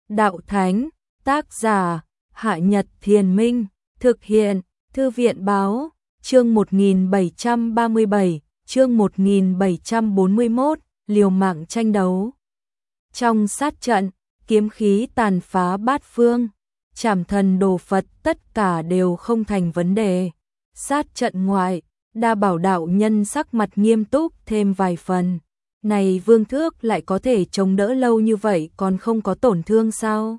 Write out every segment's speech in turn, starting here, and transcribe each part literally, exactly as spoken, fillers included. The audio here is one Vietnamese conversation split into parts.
Đạo Thánh, tác giả, Hạ Nhật Thiền Minh, thực hiện, Thư viện Báo, chương một nghìn bảy trăm ba mươi bảy, chương một nghìn bảy trăm bốn mươi mốt, liều mạng tranh đấu. Trong sát trận, kiếm khí tàn phá bát phương, trảm thần đồ Phật tất cả đều không thành vấn đề. Sát trận ngoại, Đa Bảo đạo nhân sắc mặt nghiêm túc thêm vài phần. Này Vương Thước lại có thể chống đỡ lâu như vậy còn không có tổn thương sao?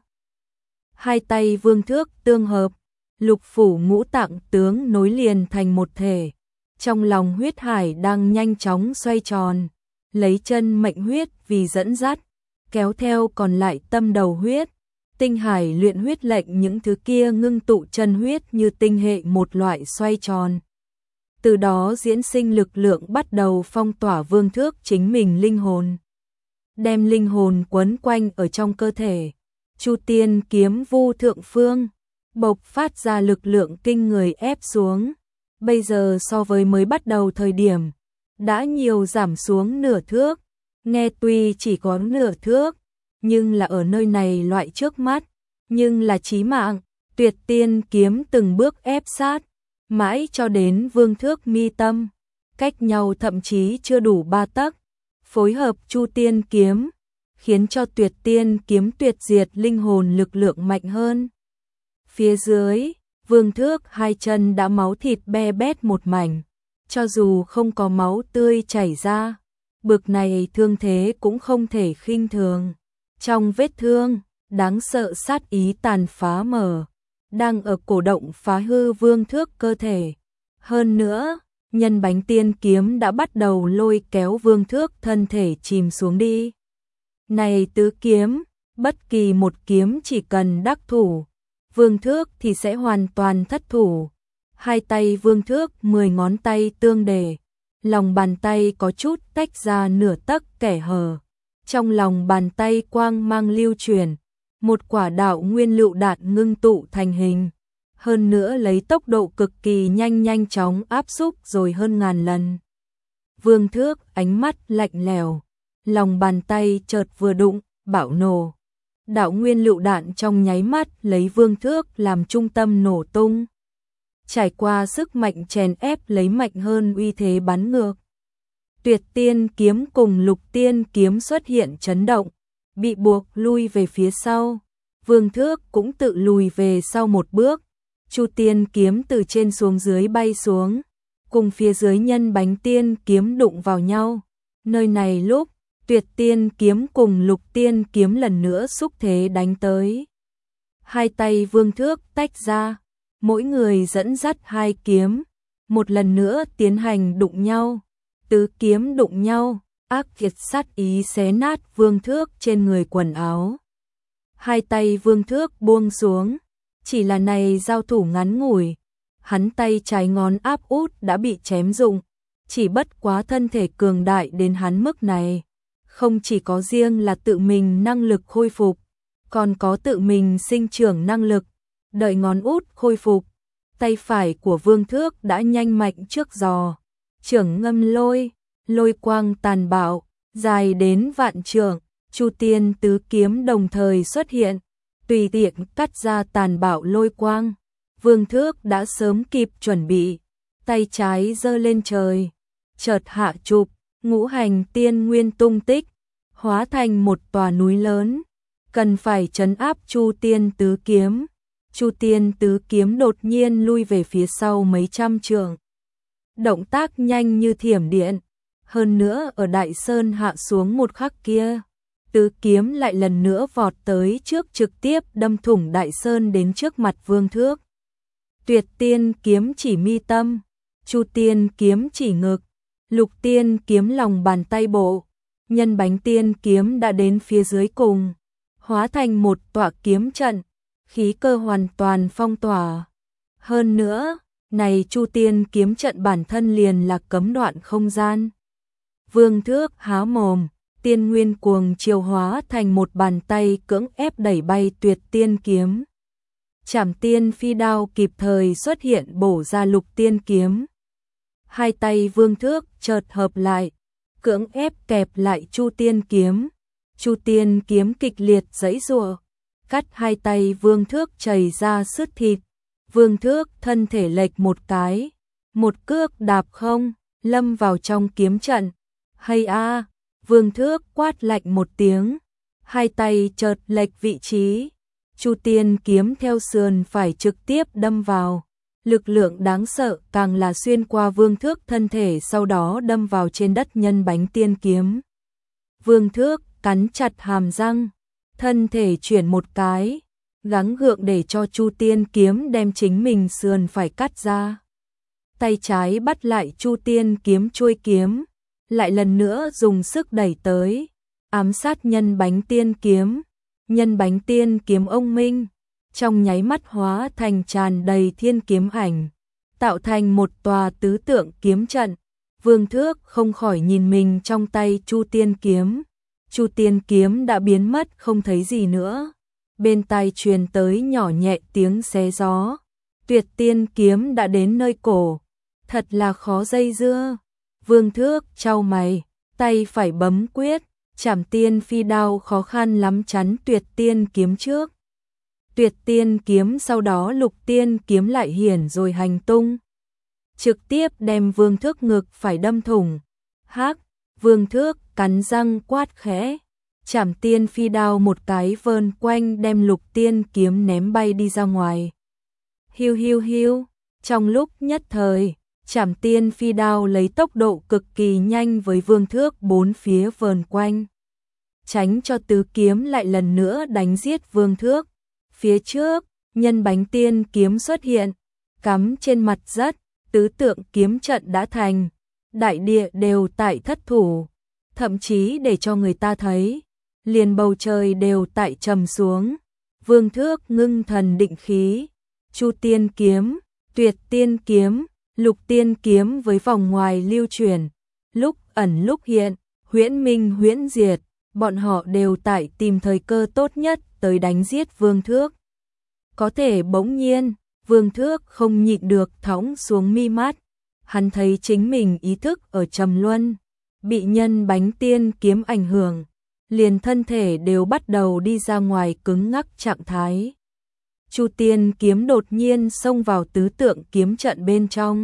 Hai tay Vương Thước tương hợp, lục phủ ngũ tạng tướng nối liền thành một thể. Trong lòng huyết hải đang nhanh chóng xoay tròn, lấy chân mệnh huyết vì dẫn dắt, kéo theo còn lại tâm đầu huyết. Tinh hải luyện huyết lệnh những thứ kia ngưng tụ chân huyết như tinh hệ một loại xoay tròn. Từ đó diễn sinh lực lượng bắt đầu phong tỏa Vương Thước chính mình linh hồn. Đem linh hồn quấn quanh ở trong cơ thể. Chu Tiên kiếm vu thượng phương, bộc phát ra lực lượng kinh người ép xuống. Bây giờ so với mới bắt đầu thời điểm, đã nhiều giảm xuống nửa thước. Nghe tuy chỉ có nửa thước, nhưng là ở nơi này loại trước mắt, nhưng là chí mạng. Tuyệt tiên kiếm từng bước ép sát, mãi cho đến Vương Thước mi tâm, cách nhau thậm chí chưa đủ ba tấc, phối hợp Chu Tiên kiếm, khiến cho Tuyệt Tiên kiếm tuyệt diệt linh hồn lực lượng mạnh hơn. Phía dưới, Vương Thước hai chân đã máu thịt be bét một mảnh, cho dù không có máu tươi chảy ra, bực này thương thế cũng không thể khinh thường. Trong vết thương, đáng sợ sát ý tàn phá mở, đang ở cổ động phá hư Vương Thước cơ thể. Hơn nữa, nhân bánh tiên kiếm đã bắt đầu lôi kéo Vương Thước thân thể chìm xuống đi. Này tứ kiếm, bất kỳ một kiếm chỉ cần đắc thủ, Vương Thước thì sẽ hoàn toàn thất thủ. Hai tay Vương Thước mười ngón tay tương đề, lòng bàn tay có chút tách ra nửa tấc kẻ hở. Trong lòng bàn tay quang mang lưu chuyển, một quả đạo nguyên lựu đạn ngưng tụ thành hình. Hơn nữa lấy tốc độ cực kỳ nhanh nhanh chóng áp xúc rồi hơn ngàn lần. Vương Thước ánh mắt lạnh lẽo, lòng bàn tay chợt vừa đụng, bạo nổ. Đạo nguyên lựu đạn trong nháy mắt lấy Vương Thước làm trung tâm nổ tung. Trải qua sức mạnh chèn ép lấy mạnh hơn uy thế bắn ngược. Tuyệt Tiên kiếm cùng Lục Tiên kiếm xuất hiện chấn động, bị buộc lui về phía sau. Vương Thước cũng tự lùi về sau một bước. Chu Tiên kiếm từ trên xuống dưới bay xuống, cùng phía dưới nhân bánh tiên kiếm đụng vào nhau. Nơi này lúc, Tuyệt Tiên kiếm cùng Lục Tiên kiếm lần nữa xúc thế đánh tới. Hai tay Vương Thước tách ra, mỗi người dẫn dắt hai kiếm, một lần nữa tiến hành đụng nhau. Tứ kiếm đụng nhau, ác kiệt sát ý xé nát Vương Thước trên người quần áo. Hai tay Vương Thước buông xuống, chỉ là này giao thủ ngắn ngủi, hắn tay trái ngón áp út đã bị chém rụng, chỉ bất quá thân thể cường đại đến hắn mức này, không chỉ có riêng là tự mình năng lực khôi phục, còn có tự mình sinh trưởng năng lực. Đợi ngón út khôi phục, tay phải của Vương Thước đã nhanh mạnh trước giò. Trưởng ngâm lôi, lôi quang tàn bạo, dài đến vạn trượng. Chu Tiên tứ kiếm đồng thời xuất hiện, tùy tiện cắt ra tàn bạo lôi quang. Vương Thước đã sớm kịp chuẩn bị, tay trái giơ lên trời, chợt hạ chụp, ngũ hành tiên nguyên tung tích, hóa thành một tòa núi lớn, cần phải trấn áp Chu Tiên tứ kiếm. Chu Tiên tứ kiếm đột nhiên lui về phía sau mấy trăm trượng. Động tác nhanh như thiểm điện, hơn nữa ở Đại Sơn hạ xuống một khắc kia, tứ kiếm lại lần nữa vọt tới trước trực tiếp đâm thủng Đại Sơn đến trước mặt Vương Thước. Tuyệt Tiên kiếm chỉ mi tâm, Chu Tiên kiếm chỉ ngực, Lục Tiên kiếm lòng bàn tay bộ, nhân bánh tiên kiếm đã đến phía dưới cùng, hóa thành một tọa kiếm trận, khí cơ hoàn toàn phong tỏa. Hơn nữa, này Chu Tiên kiếm trận bản thân liền là cấm đoạn không gian. Vương Thước há mồm, tiên nguyên cuồng chiều hóa thành một bàn tay cưỡng ép đẩy bay Tuyệt Tiên kiếm. Trảm Tiên phi đao kịp thời xuất hiện bổ ra Lục Tiên kiếm. Hai tay Vương Thước chợt hợp lại, cưỡng ép kẹp lại Chu Tiên kiếm. Chu Tiên kiếm kịch liệt giãy giụa, cắt hai tay Vương Thước chảy ra sứt thịt. Vương Thước thân thể lệch một cái, một cước đạp không, lâm vào trong kiếm trận. Hay a, Vương Thước quát lạnh một tiếng, hai tay chợt lệch vị trí. Chu Tiên kiếm theo sườn phải trực tiếp đâm vào. Lực lượng đáng sợ càng là xuyên qua Vương Thước thân thể, sau đó đâm vào trên đất Nhân Bánh Tiên kiếm. Vương Thước cắn chặt hàm răng, thân thể chuyển một cái, gắng gượng để cho Chu Tiên kiếm đem chính mình sườn phải cắt ra. Tay trái bắt lại Chu Tiên kiếm chuôi kiếm, lại lần nữa dùng sức đẩy tới, ám sát Nhân Bánh Tiên kiếm. Nhân Bánh Tiên kiếm ông minh, trong nháy mắt hóa thành tràn đầy thiên kiếm ảnh, tạo thành một tòa tứ tượng kiếm trận. Vương Thước không khỏi nhìn mình trong tay Chu Tiên kiếm. Chu Tiên kiếm đã biến mất không thấy gì nữa. Bên tai truyền tới nhỏ nhẹ tiếng xé gió. Tuyệt Tiên kiếm đã đến nơi cổ, thật là khó dây dưa. Vương Thước chau mày, tay phải bấm quyết, Trảm Tiên Phi đao khó khăn lắm chắn Tuyệt Tiên kiếm trước. Tuyệt Tiên kiếm sau đó Lục Tiên kiếm lại hiển rồi hành tung, trực tiếp đem Vương Thước ngực phải đâm thủng. Hắc, Vương Thước cắn răng quát khẽ, Trảm Tiên Phi đao một cái vờn quanh đem Lục Tiên kiếm ném bay đi ra ngoài. Hiu hiu hiu, trong lúc nhất thời, Trảm Tiên Phi đao lấy tốc độ cực kỳ nhanh với Vương Thước bốn phía vờn quanh, tránh cho tứ kiếm lại lần nữa đánh giết Vương Thước. Phía trước, Nhân Bánh Tiên kiếm xuất hiện, cắm trên mặt đất, tứ tượng kiếm trận đã thành, đại địa đều tại thất thủ, thậm chí để cho người ta thấy, liền bầu trời đều tại trầm xuống. Vương Thước ngưng thần định khí, Chu Tiên kiếm, Tuyệt Tiên kiếm, Lục Tiên kiếm với vòng ngoài lưu chuyển, lúc ẩn lúc hiện, huyễn minh huyễn diệt, bọn họ đều tại tìm thời cơ tốt nhất tới đánh giết Vương Thước. Có thể bỗng nhiên, Vương Thước không nhịn được thõng xuống mi mắt, hắn thấy chính mình ý thức ở trầm luân, bị Nhân Bánh Tiên kiếm ảnh hưởng, liền thân thể đều bắt đầu đi ra ngoài cứng ngắc trạng thái. Chu Tiên kiếm đột nhiên xông vào tứ tượng kiếm trận bên trong,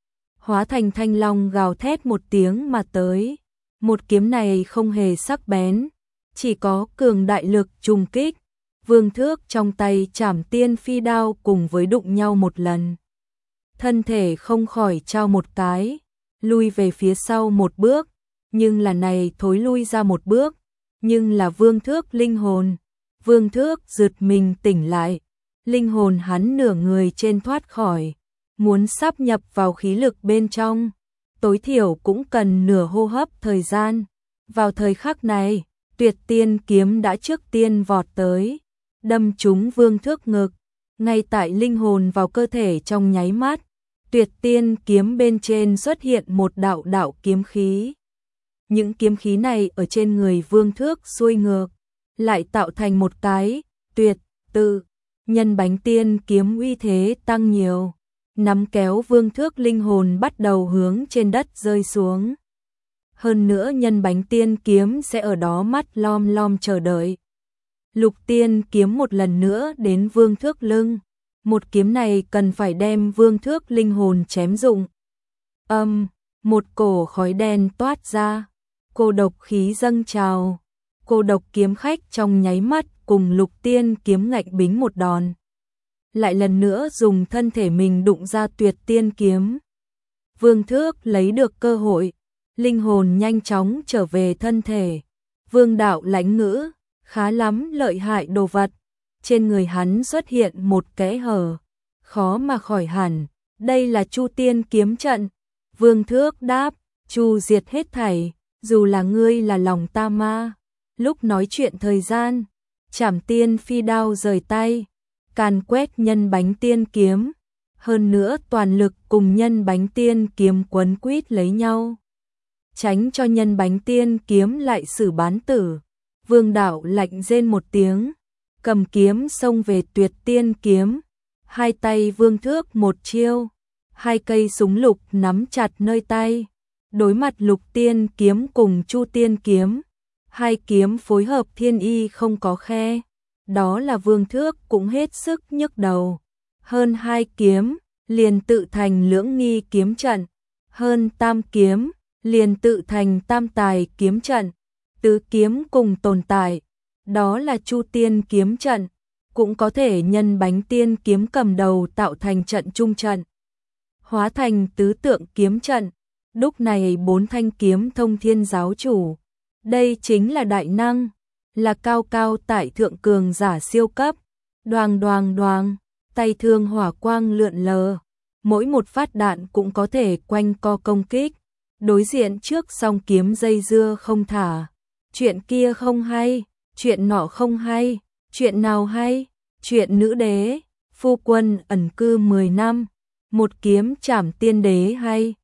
hóa thành thanh long gào thét một tiếng mà tới. Một kiếm này không hề sắc bén, chỉ có cường đại lực trùng kích. Vương Thước trong tay Trảm Tiên Phi đao cùng với đụng nhau một lần, thân thể không khỏi trao một cái, lui về phía sau một bước, nhưng là này thối lui ra một bước, nhưng là Vương Thước linh hồn. Vương Thước giật mình tỉnh lại, linh hồn hắn nửa người trên thoát khỏi, muốn sáp nhập vào khí lực bên trong, tối thiểu cũng cần nửa hô hấp thời gian. Vào thời khắc này, Tuyệt Tiên kiếm đã trước tiên vọt tới, đâm trúng Vương Thước ngực, ngay tại linh hồn vào cơ thể trong nháy mắt, Tuyệt Tiên kiếm bên trên xuất hiện một đạo đạo kiếm khí. Những kiếm khí này ở trên người Vương Thước xuôi ngược, lại tạo thành một cái tuyệt tự. Nhân Bánh Tiên kiếm uy thế tăng nhiều, nắm kéo Vương Thước linh hồn bắt đầu hướng trên đất rơi xuống. Hơn nữa Nhân Bánh Tiên kiếm sẽ ở đó mắt lom lom chờ đợi. Lục Tiên kiếm một lần nữa đến Vương Thước lưng, một kiếm này cần phải đem Vương Thước linh hồn chém dụng. Âm, một cổ khói đen toát ra, cô độc khí dâng trào, cô độc kiếm khách trong nháy mắt cùng Lục Tiên kiếm ngạnh bính một đòn, lại lần nữa dùng thân thể mình đụng ra Tuyệt Tiên kiếm. Vương Thước lấy được cơ hội, linh hồn nhanh chóng trở về thân thể. Vương đạo lãnh ngữ, khá lắm lợi hại đồ vật. Trên người hắn xuất hiện một kẽ hở, khó mà khỏi hẳn. Đây là Chu Tiên kiếm trận. Vương Thước đáp, Chu diệt hết thảy, dù là ngươi là lòng ta ma. Lúc nói chuyện thời gian, Trảm Tiên Phi đao rời tay, càn quét Nhân Bánh Tiên kiếm, hơn nữa toàn lực cùng Nhân Bánh Tiên kiếm quấn quýt lấy nhau, tránh cho Nhân Bánh Tiên kiếm lại xử bán tử. Vương đạo lạnh rên một tiếng, cầm kiếm xông về Tuyệt Tiên kiếm, hai tay Vương Thước một chiêu, hai cây súng lục nắm chặt nơi tay, đối mặt Lục Tiên kiếm cùng Chu Tiên kiếm, hai kiếm phối hợp thiên y không có khe, đó là vương thước cũng hết sức nhức đầu. Hơn hai kiếm, liền tự thành lưỡng nghi kiếm trận. Hơn tam kiếm, liền tự thành tam tài kiếm trận. Tứ kiếm cùng tồn tại, đó là chu tiên kiếm trận. Cũng có thể nhân bánh tiên kiếm cầm đầu tạo thành trận trung trận, hóa thành tứ tượng kiếm trận. Lúc này bốn thanh kiếm thông thiên giáo chủ, đây chính là đại năng, là cao cao tại thượng cường giả siêu cấp. Đoàng đoàng đoàng, tay thương hỏa quang lượn lờ, mỗi một phát đạn cũng có thể quanh co công kích. Đối diện trước song kiếm dây dưa không thả. Chuyện kia không hay, chuyện nọ không hay, chuyện nào hay? Chuyện nữ đế, phu quân ẩn cư mười năm, một kiếm trảm tiên đế hay?